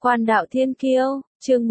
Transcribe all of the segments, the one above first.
Quan đạo thiên kiêu, chương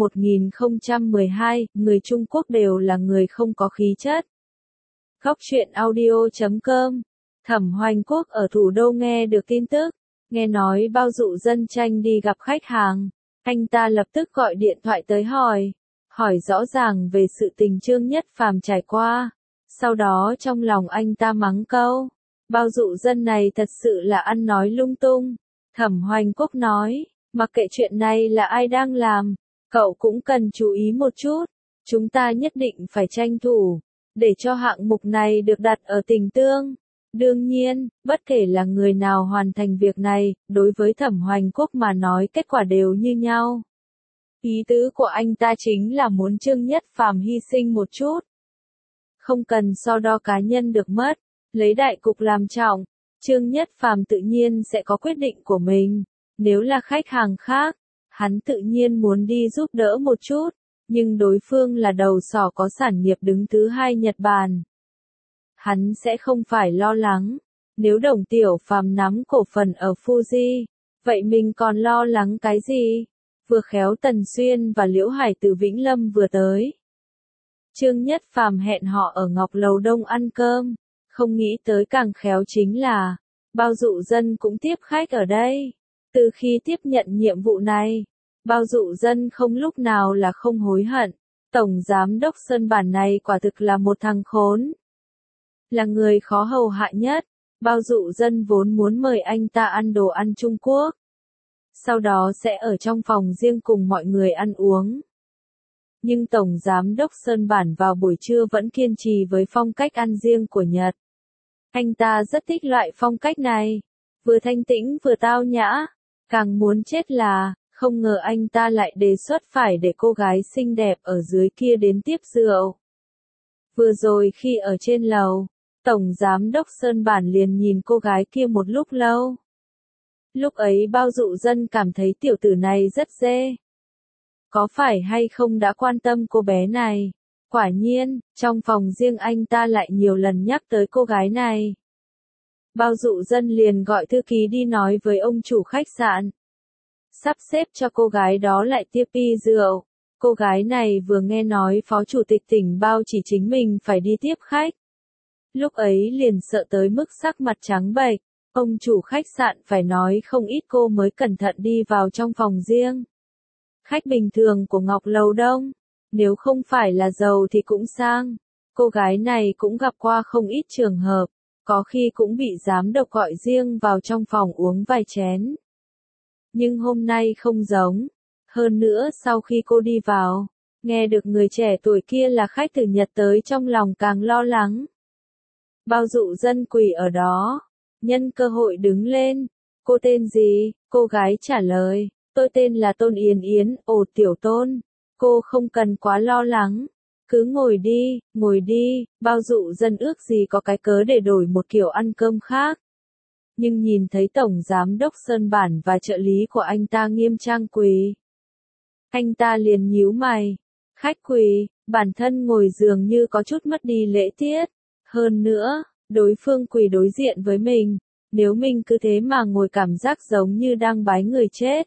1012, người Trung Quốc đều là người không có khí chất. Góc truyện audio.com. Thẩm Hoành Quốc ở thủ đô nghe được tin tức, nghe nói bao dụ dân tranh đi gặp khách hàng, anh ta lập tức gọi điện thoại tới hỏi rõ ràng về sự tình Trương Nhất Phàm trải qua. Sau đó trong lòng anh ta mắng câu, bao dụ dân này thật sự là ăn nói lung tung. Thẩm Hoành Quốc nói, mặc kệ chuyện này là ai đang làm, cậu cũng cần chú ý một chút, chúng ta nhất định phải tranh thủ, để cho hạng mục này được đặt ở Tình Tương. Đương nhiên, bất kể là người nào hoàn thành việc này, đối với Thẩm Hoành Quốc mà nói kết quả đều như nhau. Ý tứ của anh ta chính là muốn Trương Nhất Phàm hy sinh một chút. Không cần so đo cá nhân được mất, lấy đại cục làm trọng, Trương Nhất Phàm tự nhiên sẽ có quyết định của mình. Nếu là khách hàng khác, hắn tự nhiên muốn đi giúp đỡ một chút, nhưng đối phương là đầu sỏ có sản nghiệp đứng thứ hai Nhật Bản. Hắn sẽ không phải lo lắng, nếu Đồng Tiểu Phàm nắm cổ phần ở Fuji, vậy mình còn lo lắng cái gì? Vừa khéo Tần Xuyên và Liễu Hải từ Vĩnh Lâm vừa tới. Trương Nhất Phàm hẹn họ ở Ngọc Lầu Đông ăn cơm, không nghĩ tới càng khéo chính là, bao dụ dân cũng tiếp khách ở đây. Từ khi tiếp nhận nhiệm vụ này, bao dụ dân không lúc nào là không hối hận. Tổng giám đốc Sơn Bản này quả thực là một thằng khốn. Là người khó hầu hạ nhất, bao dụ dân vốn muốn mời anh ta ăn đồ ăn Trung Quốc. Sau đó sẽ ở trong phòng riêng cùng mọi người ăn uống. Nhưng Tổng giám đốc Sơn Bản vào buổi trưa vẫn kiên trì với phong cách ăn riêng của Nhật. Anh ta rất thích loại phong cách này, vừa thanh tĩnh vừa tao nhã. Càng muốn chết là, không ngờ anh ta lại đề xuất phải để cô gái xinh đẹp ở dưới kia đến tiếp rượu. Vừa rồi khi ở trên lầu, Tổng giám đốc Sơn Bản liền nhìn cô gái kia một lúc lâu. Lúc ấy bao dụ dân cảm thấy tiểu tử này rất dê. Có phải hay không đã quan tâm cô bé này? Quả nhiên, trong phòng riêng anh ta lại nhiều lần nhắc tới cô gái này. Bao dụ dân liền gọi thư ký đi nói với ông chủ khách sạn. Sắp xếp cho cô gái đó lại tiếp ly rượu. Cô gái này vừa nghe nói phó chủ tịch tỉnh bao chỉ chính mình phải đi tiếp khách. Lúc ấy liền sợ tới mức sắc mặt trắng bệch. Ông chủ khách sạn phải nói không ít cô mới cẩn thận đi vào trong phòng riêng. Khách bình thường của Ngọc Lầu Đông, nếu không phải là giàu thì cũng sang. Cô gái này cũng gặp qua không ít trường hợp. Có khi cũng bị giám đốc gọi riêng vào trong phòng uống vài chén. Nhưng hôm nay không giống. Hơn nữa sau khi cô đi vào, nghe được người trẻ tuổi kia là khách từ Nhật tới trong lòng càng lo lắng. Bao dụ dân quỳ ở đó, nhân cơ hội đứng lên. Cô tên gì? Cô gái trả lời, tôi tên là Tôn Yến Yến. Ồ tiểu Tôn, cô không cần quá lo lắng. Cứ ngồi đi, bao dụ dân ước gì có cái cớ để đổi một kiểu ăn cơm khác. Nhưng nhìn thấy Tổng Giám đốc Sơn Bản và trợ lý của anh ta nghiêm trang quỳ. Anh ta liền nhíu mày. Khách quỳ, bản thân ngồi dường như có chút mất đi lễ tiết. Hơn nữa, đối phương quỳ đối diện với mình. Nếu mình cứ thế mà ngồi cảm giác giống như đang bái người chết.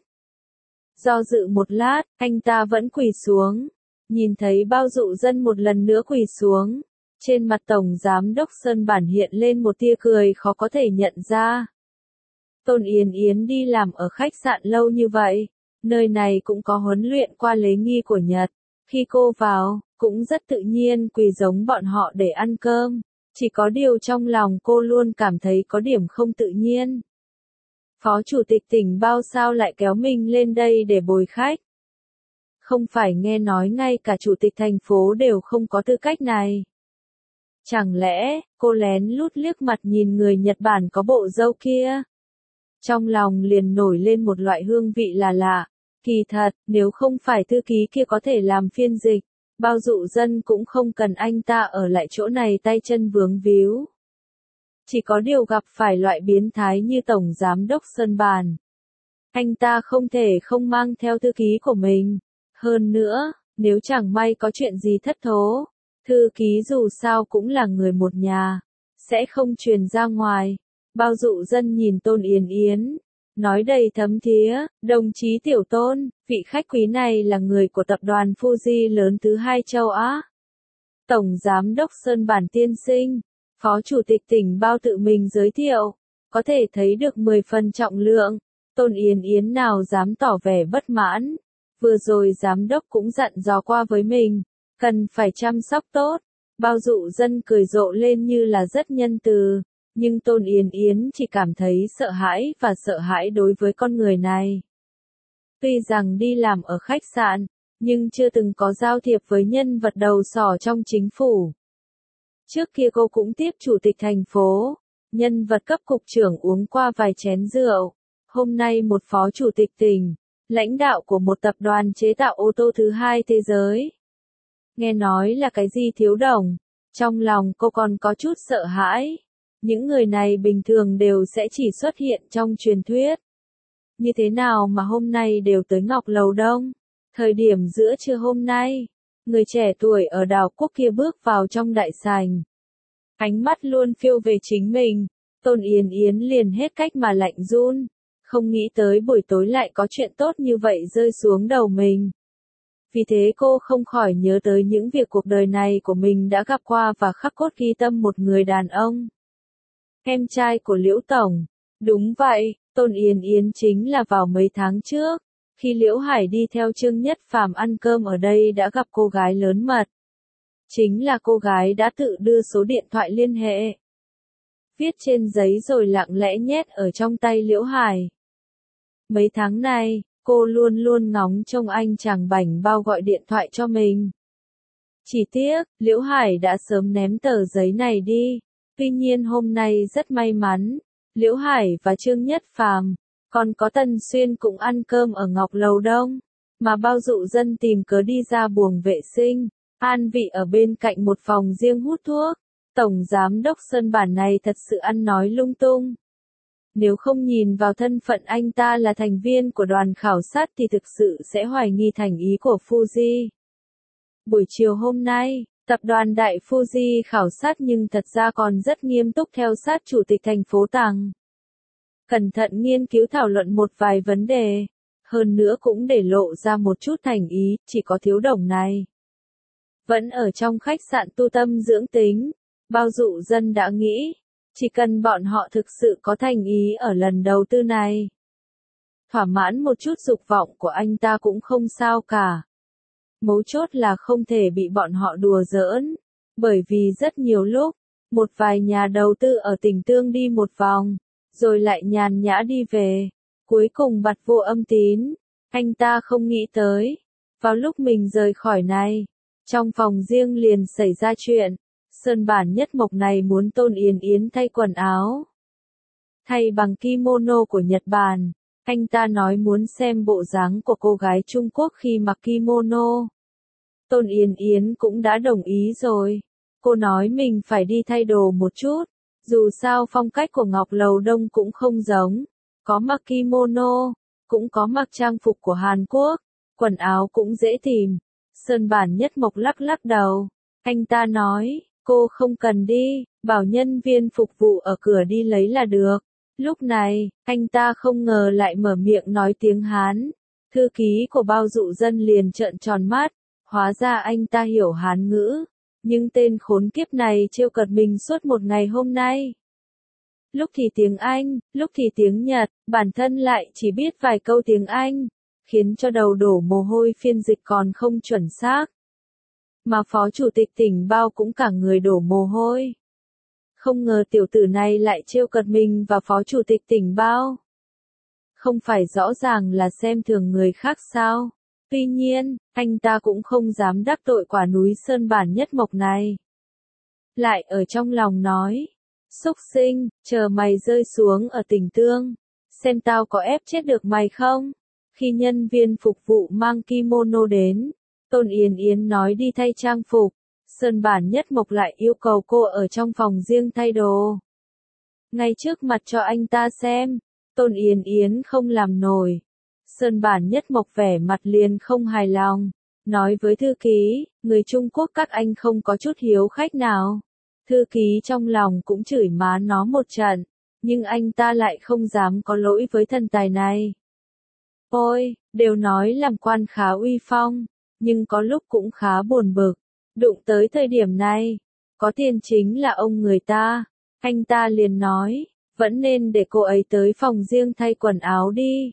Do dự một lát, anh ta vẫn quỳ xuống. Nhìn thấy bao dụ dân một lần nữa quỳ xuống, trên mặt Tổng Giám đốc Sơn Bản hiện lên một tia cười khó có thể nhận ra. Tôn Yến Yến đi làm ở khách sạn lâu như vậy, nơi này cũng có huấn luyện qua lễ nghi của Nhật. Khi cô vào, cũng rất tự nhiên quỳ giống bọn họ để ăn cơm, chỉ có điều trong lòng cô luôn cảm thấy có điểm không tự nhiên. Phó chủ tịch tỉnh bao sao lại kéo mình lên đây để bồi khách? Không phải nghe nói ngay cả chủ tịch thành phố đều không có tư cách này. Chẳng lẽ, cô lén lút liếc mặt nhìn người Nhật Bản có bộ râu kia? Trong lòng liền nổi lên một loại hương vị là lạ. Kỳ thật, nếu không phải thư ký kia có thể làm phiên dịch, bao dụ dân cũng không cần anh ta ở lại chỗ này tay chân vướng víu. Chỉ có điều gặp phải loại biến thái như Tổng Giám đốc Sơn Bản. Anh ta không thể không mang theo thư ký của mình. Hơn nữa, nếu chẳng may có chuyện gì thất thố, thư ký dù sao cũng là người một nhà, sẽ không truyền ra ngoài. Bao dụ dân nhìn Tôn Yến Yến, nói đầy thấm thía, đồng chí Tiểu Tôn, vị khách quý này là người của tập đoàn Fuji lớn thứ hai châu Á. Tổng Giám đốc Sơn Bản tiên sinh, Phó Chủ tịch tỉnh Bao tự mình giới thiệu, có thể thấy được 10 phần trọng lượng, Tôn Yến Yến nào dám tỏ vẻ bất mãn. Vừa rồi giám đốc cũng dặn dò qua với mình, cần phải chăm sóc tốt. Bao dụ dân cười rộ lên như là rất nhân từ, nhưng Tôn Yến Yến chỉ cảm thấy sợ hãi và sợ hãi đối với con người này. Tuy rằng đi làm ở khách sạn, nhưng chưa từng có giao thiệp với nhân vật đầu sỏ trong chính phủ. Trước kia cô cũng tiếp chủ tịch thành phố, nhân vật cấp cục trưởng uống qua vài chén rượu. Hôm nay một phó chủ tịch tỉnh, lãnh đạo của một tập đoàn chế tạo ô tô thứ hai thế giới. Nghe nói là cái gì thiếu đồng, trong lòng cô còn có chút sợ hãi. Những người này bình thường đều sẽ chỉ xuất hiện trong truyền thuyết. Như thế nào mà hôm nay đều tới Ngọc Lầu Đông? Thời điểm giữa trưa hôm nay, người trẻ tuổi ở đảo quốc kia bước vào trong đại sảnh. Ánh mắt luôn phiêu về chính mình, Tôn Yến Yến liền hết cách mà lạnh run. Không nghĩ tới buổi tối lại có chuyện tốt như vậy rơi xuống đầu mình. Vì thế cô không khỏi nhớ tới những việc cuộc đời này của mình đã gặp qua và khắc cốt ghi tâm một người đàn ông. Em trai của Liễu Tổng. Đúng vậy, Tôn Yến Yến chính là vào mấy tháng trước, khi Liễu Hải đi theo Trương Nhất Phàm ăn cơm ở đây đã gặp cô gái lớn mật. Chính là cô gái đã tự đưa số điện thoại liên hệ. Viết trên giấy rồi lặng lẽ nhét ở trong tay Liễu Hải. Mấy tháng này, cô luôn luôn ngóng trông anh chàng bảnh bao gọi điện thoại cho mình. Chỉ tiếc, Liễu Hải đã sớm ném tờ giấy này đi. Tuy nhiên hôm nay rất may mắn, Liễu Hải và Trương Nhất Phàm, còn có Tần Xuyên cũng ăn cơm ở Ngọc Lầu Đông, mà Bao dụ dân tìm cớ đi ra buồng vệ sinh, an vị ở bên cạnh một phòng riêng hút thuốc. Tổng Giám đốc Sơn Bản này thật sự ăn nói lung tung. Nếu không nhìn vào thân phận anh ta là thành viên của đoàn khảo sát thì thực sự sẽ hoài nghi thành ý của Fuji. Buổi chiều hôm nay, tập đoàn Đại Fuji khảo sát nhưng thật ra còn rất nghiêm túc theo sát chủ tịch thành phố Tàng. Cẩn thận nghiên cứu thảo luận một vài vấn đề, hơn nữa cũng để lộ ra một chút thành ý, chỉ có thiếu đồng này. Vẫn ở trong khách sạn tu tâm dưỡng tính, Bao dụ dân đã nghĩ, chỉ cần bọn họ thực sự có thành ý ở lần đầu tư này. Thỏa mãn một chút dục vọng của anh ta cũng không sao cả. Mấu chốt là không thể bị bọn họ đùa giỡn, bởi vì rất nhiều lúc, một vài nhà đầu tư ở tỉnh Tương đi một vòng, rồi lại nhàn nhã đi về, cuối cùng bặt vô âm tín. Anh ta không nghĩ tới, vào lúc mình rời khỏi này, trong phòng riêng liền xảy ra chuyện. Sơn Bản Nhất Mộc này muốn Tôn Yến Yến thay quần áo. Thay bằng kimono của Nhật Bản, anh ta nói muốn xem bộ dáng của cô gái Trung Quốc khi mặc kimono. Tôn Yến Yến cũng đã đồng ý rồi. Cô nói mình phải đi thay đồ một chút, dù sao phong cách của Ngọc Lầu Đông cũng không giống. Có mặc kimono, cũng có mặc trang phục của Hàn Quốc, quần áo cũng dễ tìm. Sơn Bản Nhất Mộc lắc lắc đầu. Anh ta nói, cô không cần đi, bảo nhân viên phục vụ ở cửa đi lấy là được. Lúc này, anh ta không ngờ lại mở miệng nói tiếng Hán. Thư ký của Bao dụ dân liền trợn tròn mắt, hóa ra anh ta hiểu Hán ngữ. Nhưng tên khốn kiếp này trêu cợt mình suốt một ngày hôm nay. Lúc thì tiếng Anh, lúc thì tiếng Nhật, bản thân lại chỉ biết vài câu tiếng Anh, khiến cho đầu đổ mồ hôi, phiên dịch còn không chuẩn xác. Mà phó chủ tịch tỉnh Bao cũng cả người đổ mồ hôi. Không ngờ tiểu tử này lại trêu cợt mình và phó chủ tịch tỉnh Bao. Không phải rõ ràng là xem thường người khác sao? Tuy nhiên, anh ta cũng không dám đắc tội quả núi Sơn Bản Nhất Mộc này. Lại ở trong lòng nói, xúc sinh, chờ mày rơi xuống ở tỉnh Tương, xem tao có ép chết được mày không? Khi nhân viên phục vụ mang kimono đến, Tôn Yến Yến nói đi thay trang phục, Sơn Bản Nhất Mộc lại yêu cầu cô ở trong phòng riêng thay đồ. Ngay trước mặt cho anh ta xem, Tôn Yến Yến không làm nổi. Sơn Bản Nhất Mộc vẻ mặt liền không hài lòng, nói với thư ký, người Trung Quốc các anh không có chút hiếu khách nào. Thư ký trong lòng cũng chửi má nó một trận, nhưng anh ta lại không dám có lỗi với thần tài này. Ôi, đều nói làm quan khá uy phong, nhưng có lúc cũng khá buồn bực. Đụng tới thời điểm này, có tiền chính là ông người ta. Anh ta liền nói, vẫn nên để cô ấy tới phòng riêng thay quần áo đi.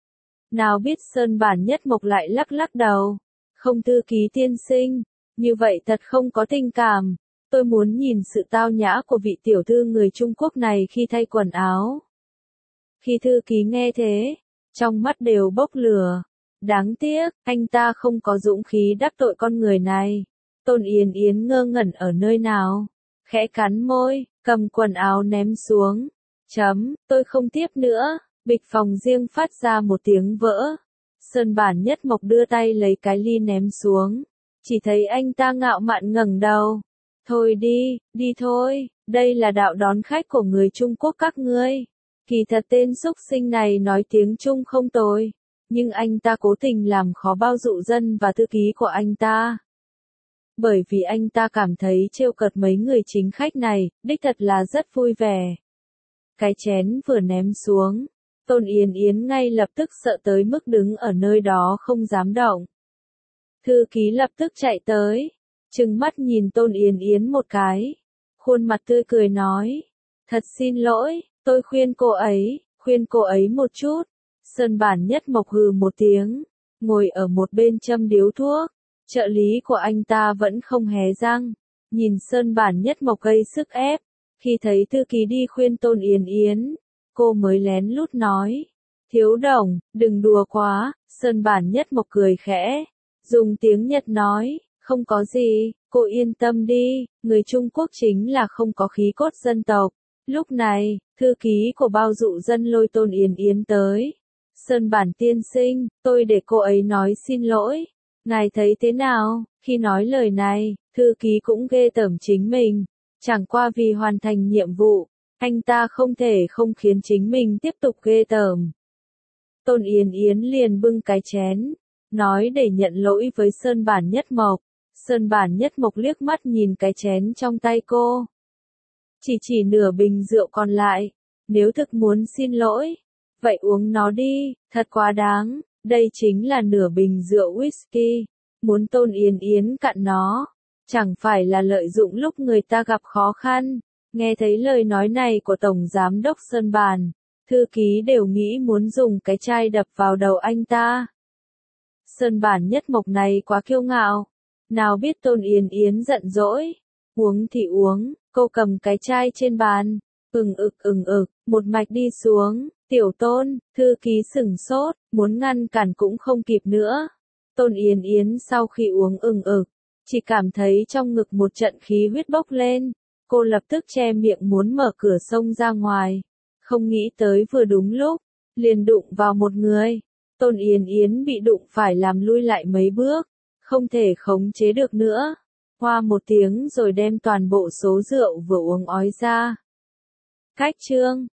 Nào biết Sơn Bản Nhất Mộc lại lắc lắc đầu. Không thư ký tiên sinh, như vậy thật không có tình cảm. Tôi muốn nhìn sự tao nhã của vị tiểu thư người Trung Quốc này khi thay quần áo. Khi thư ký nghe thế, trong mắt đều bốc lửa. Đáng tiếc, anh ta không có dũng khí đắc tội con người này. Tôn Yến Yến ngơ ngẩn ở nơi nào, khẽ cắn môi, cầm quần áo ném xuống. Tôi không tiếp nữa. Bịch phòng riêng phát ra một tiếng vỡ. Sơn Bản Nhất Mộc đưa tay lấy cái ly ném xuống. Chỉ thấy anh ta ngạo mạn ngẩng đầu. Thôi đi, đi thôi, đây là đạo đón khách của người Trung Quốc các ngươi. Kỳ thật tên xúc sinh này nói tiếng Trung không tồi, nhưng anh ta cố tình làm khó bao dụ dân và thư ký của anh ta. Bởi vì anh ta cảm thấy trêu cợt mấy người chính khách này, đích thật là rất vui vẻ. Cái chén vừa ném xuống, Tôn Yến Yến ngay lập tức sợ tới mức đứng ở nơi đó không dám động. Thư ký lập tức chạy tới, trừng mắt nhìn Tôn Yến Yến một cái, khuôn mặt tươi cười nói, thật xin lỗi, tôi khuyên cô ấy một chút. Sơn Bản Nhất Mộc hừ một tiếng, ngồi ở một bên châm điếu thuốc, trợ lý của anh ta vẫn không hé răng, nhìn Sơn Bản Nhất Mộc gây sức ép, khi thấy thư ký đi khuyên Tôn Yến Yến, cô mới lén lút nói, thiếu đồng, đừng đùa quá. Sơn Bản Nhất Mộc cười khẽ, dùng tiếng Nhật nói, không có gì, cô yên tâm đi, người Trung Quốc chính là không có khí cốt dân tộc. Lúc này, thư ký của bao dụ dân lôi Tôn Yến Yến tới. Sơn Bản tiên sinh, tôi để cô ấy nói xin lỗi. Ngài thấy thế nào? Khi nói lời này, thư ký cũng ghê tởm chính mình. Chẳng qua vì hoàn thành nhiệm vụ, anh ta không thể không khiến chính mình tiếp tục ghê tởm. Tôn Yến Yến liền bưng cái chén, nói để nhận lỗi với Sơn Bản Nhất Mộc. Sơn Bản Nhất Mộc liếc mắt nhìn cái chén trong tay cô. Chỉ nửa bình rượu còn lại, nếu thực muốn xin lỗi, vậy uống nó đi, thật quá đáng, đây chính là nửa bình rượu whisky, muốn Tôn Yến Yến cạn nó, chẳng phải là lợi dụng lúc người ta gặp khó khăn. Nghe thấy lời nói này của Tổng Giám đốc Sơn Bản, thư ký đều nghĩ muốn dùng cái chai đập vào đầu anh ta. Sơn Bản Nhất Mộc này quá kiêu ngạo, nào biết Tôn Yến Yến giận dỗi, uống thì uống, cô cầm cái chai trên bàn, ừng ực, một mạch đi xuống, tiểu Tôn, thư ký sửng sốt, muốn ngăn cản cũng không kịp nữa. Tôn Yến Yến sau khi uống chỉ cảm thấy trong ngực một trận khí huyết bốc lên, cô lập tức che miệng muốn mở cửa xông ra ngoài, không nghĩ tới vừa đúng lúc, liền đụng vào một người. Tôn Yến Yến bị đụng phải làm lui lại mấy bước, không thể khống chế được nữa. Hoa một tiếng rồi đem toàn bộ số rượu vừa uống ói ra. Cách chương